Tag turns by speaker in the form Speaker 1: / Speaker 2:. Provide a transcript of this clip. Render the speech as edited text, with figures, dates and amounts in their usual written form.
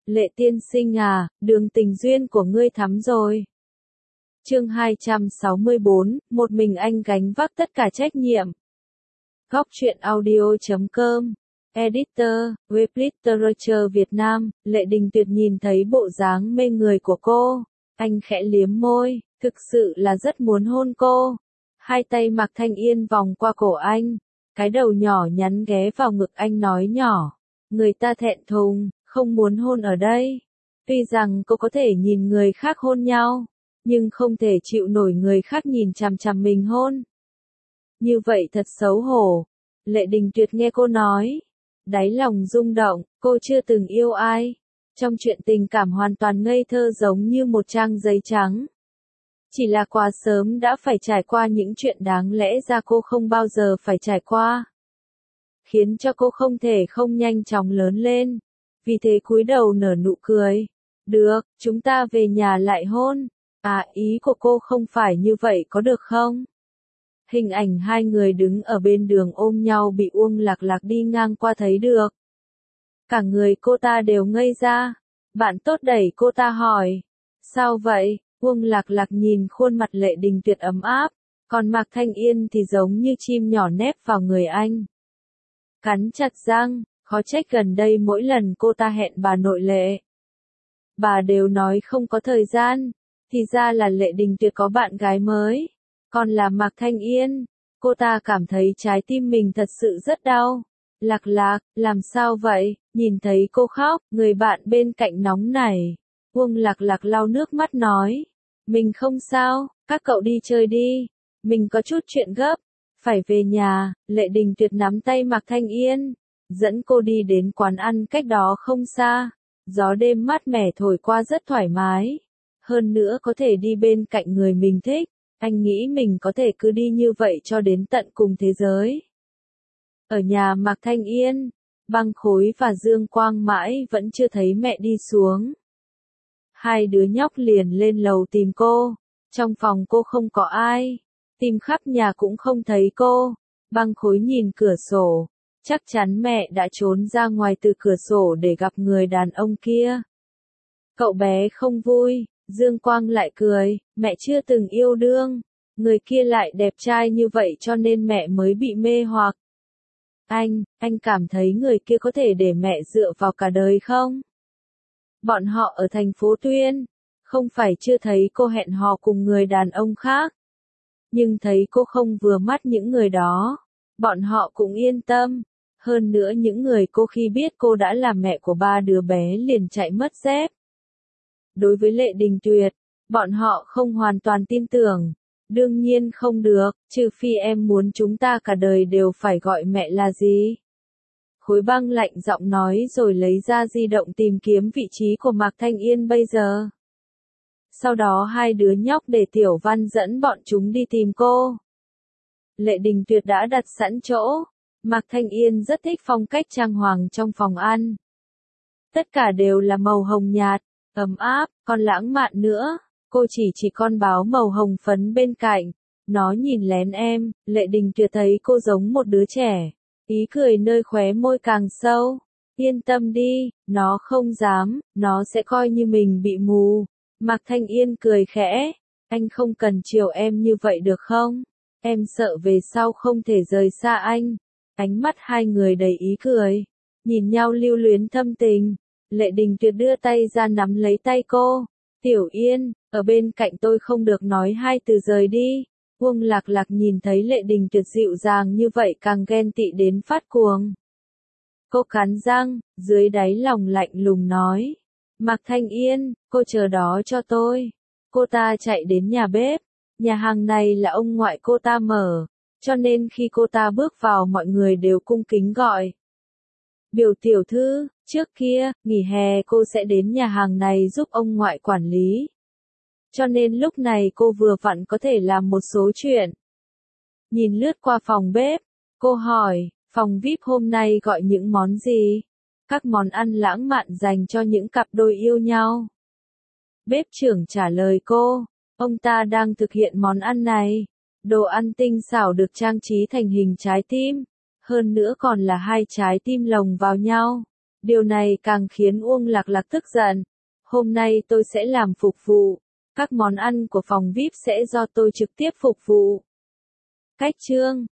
Speaker 1: Lệ tiên sinh à, đường tình duyên của ngươi thắm rồi. Chương 264, một mình anh gánh vác tất cả trách nhiệm. Góc truyện audio.com. Editor, Web Literature Việt Nam. Lệ Đình Tuyệt nhìn thấy bộ dáng mê người của cô. Anh khẽ liếm môi, thực sự là rất muốn hôn cô. Hai tay Mạc Thanh Yên vòng qua cổ anh. Cái đầu nhỏ nhắn ghé vào ngực anh nói nhỏ. Người ta thẹn thùng, không muốn hôn ở đây. Tuy rằng cô có thể nhìn người khác hôn nhau, nhưng không thể chịu nổi người khác nhìn chằm chằm mình hôn. Như vậy thật xấu hổ. Lệ Đình Tuyệt nghe cô nói. Đáy lòng rung động, cô chưa từng yêu ai. Trong chuyện tình cảm hoàn toàn ngây thơ giống như một trang giấy trắng. Chỉ là quá sớm đã phải trải qua những chuyện đáng lẽ ra cô không bao giờ phải trải qua. Khiến cho cô không thể không nhanh chóng lớn lên. Vì thế cúi đầu nở nụ cười. Được, chúng ta về nhà lại hôn. À, ý của cô không phải như vậy có được không? Hình ảnh hai người đứng ở bên đường ôm nhau bị Uông Lạc Lạc đi ngang qua thấy được. Cả người cô ta đều ngây ra. Bạn tốt đẩy cô ta hỏi. Sao vậy? Uông Lạc Lạc nhìn khuôn mặt Lệ Đình Tuyệt ấm áp. Còn Mạc Thanh Yên thì giống như chim nhỏ nép vào người anh. Cắn chặt răng, khó trách gần đây mỗi lần cô ta hẹn bà nội Lệ. Bà đều nói không có thời gian. Thì ra là Lệ Đình Tuyệt có bạn gái mới. Còn là Mạc Thanh Yên, cô ta cảm thấy trái tim mình thật sự rất đau. Lạc Lạc, làm sao vậy? Nhìn thấy cô khóc, người bạn bên cạnh nóng nảy. Uông Lạc Lạc lau nước mắt nói. Mình không sao, các cậu đi chơi đi. Mình có chút chuyện gấp. Phải về nhà. Lệ Đình Tuyệt nắm tay Mạc Thanh Yên. Dẫn cô đi đến quán ăn cách đó không xa. Gió đêm mát mẻ thổi qua rất thoải mái. Hơn nữa có thể đi bên cạnh người mình thích. Anh nghĩ mình có thể cứ đi như vậy cho đến tận cùng thế giới. Ở nhà Mạc Thanh Yên, Băng Khối và Dương Quang mãi vẫn chưa thấy mẹ đi xuống. Hai đứa nhóc liền lên lầu tìm cô. Trong phòng cô không có ai. Tìm khắp nhà cũng không thấy cô. Băng Khối nhìn cửa sổ. Chắc chắn mẹ đã trốn ra ngoài từ cửa sổ để gặp người đàn ông kia. Cậu bé không vui. Dương Quang lại cười, mẹ chưa từng yêu đương. Người kia lại đẹp trai như vậy cho nên mẹ mới bị mê hoặc. Anh cảm thấy người kia có thể để mẹ dựa vào cả đời không? Bọn họ ở thành phố Tuyên, không phải chưa thấy cô hẹn hò cùng người đàn ông khác. Nhưng thấy cô không vừa mắt những người đó, bọn họ cũng yên tâm. Hơn nữa những người cô khi biết cô đã là mẹ của ba đứa bé liền chạy mất dép. Đối với Lệ Đình Tuyệt, bọn họ không hoàn toàn tin tưởng. Đương nhiên không được, trừ phi em muốn chúng ta cả đời đều phải gọi mẹ là gì. Khối Băng lạnh giọng nói rồi lấy ra di động tìm kiếm vị trí của Mạc Thanh Yên bây giờ. Sau đó hai đứa nhóc để Tiểu Văn dẫn bọn chúng đi tìm cô. Lệ Đình Tuyệt đã đặt sẵn chỗ. Mạc Thanh Yên rất thích phong cách trang hoàng trong phòng ăn. Tất cả đều là màu hồng nhạt. Ấm áp, còn lãng mạn nữa. Cô chỉ con báo màu hồng phấn bên cạnh. Nó nhìn lén em. Lệ Đình Tuyệt thấy cô giống một đứa trẻ. Ý cười nơi khóe môi càng sâu. Yên tâm đi, nó không dám. Nó sẽ coi như mình bị mù. Mạc Thanh Yên cười khẽ. Anh không cần chiều em như vậy được không? Em sợ về sau không thể rời xa anh. Ánh mắt hai người đầy ý cười. Nhìn nhau lưu luyến thâm tình. Lệ Đình Tuyệt đưa tay ra nắm lấy tay cô. Tiểu Yên, ở bên cạnh tôi không được nói hai từ rời đi. Uông Lạc Lạc nhìn thấy Lệ Đình Tuyệt dịu dàng như vậy càng ghen tị đến phát cuồng. Cô cắn răng, dưới đáy lòng lạnh lùng nói. Mạc Thanh Yên, cô chờ đó cho tôi. Cô ta chạy đến nhà bếp. Nhà hàng này là ông ngoại cô ta mở. Cho nên khi cô ta bước vào mọi người đều cung kính gọi. Biểu tiểu thư, trước kia, nghỉ hè cô sẽ đến nhà hàng này giúp ông ngoại quản lý. Cho nên lúc này cô vừa vặn có thể làm một số chuyện. Nhìn lướt qua phòng bếp, cô hỏi, phòng VIP hôm nay gọi những món gì? Các món ăn lãng mạn dành cho những cặp đôi yêu nhau. Bếp trưởng trả lời cô, ông ta đang thực hiện món ăn này. Đồ ăn tinh xảo được trang trí thành hình trái tim. Hơn nữa còn là hai trái tim lồng vào nhau. Điều này càng khiến Uông Lạc Lạc tức giận. Hôm nay tôi sẽ làm phục vụ. Các món ăn của phòng VIP sẽ do tôi trực tiếp phục vụ. Cách chương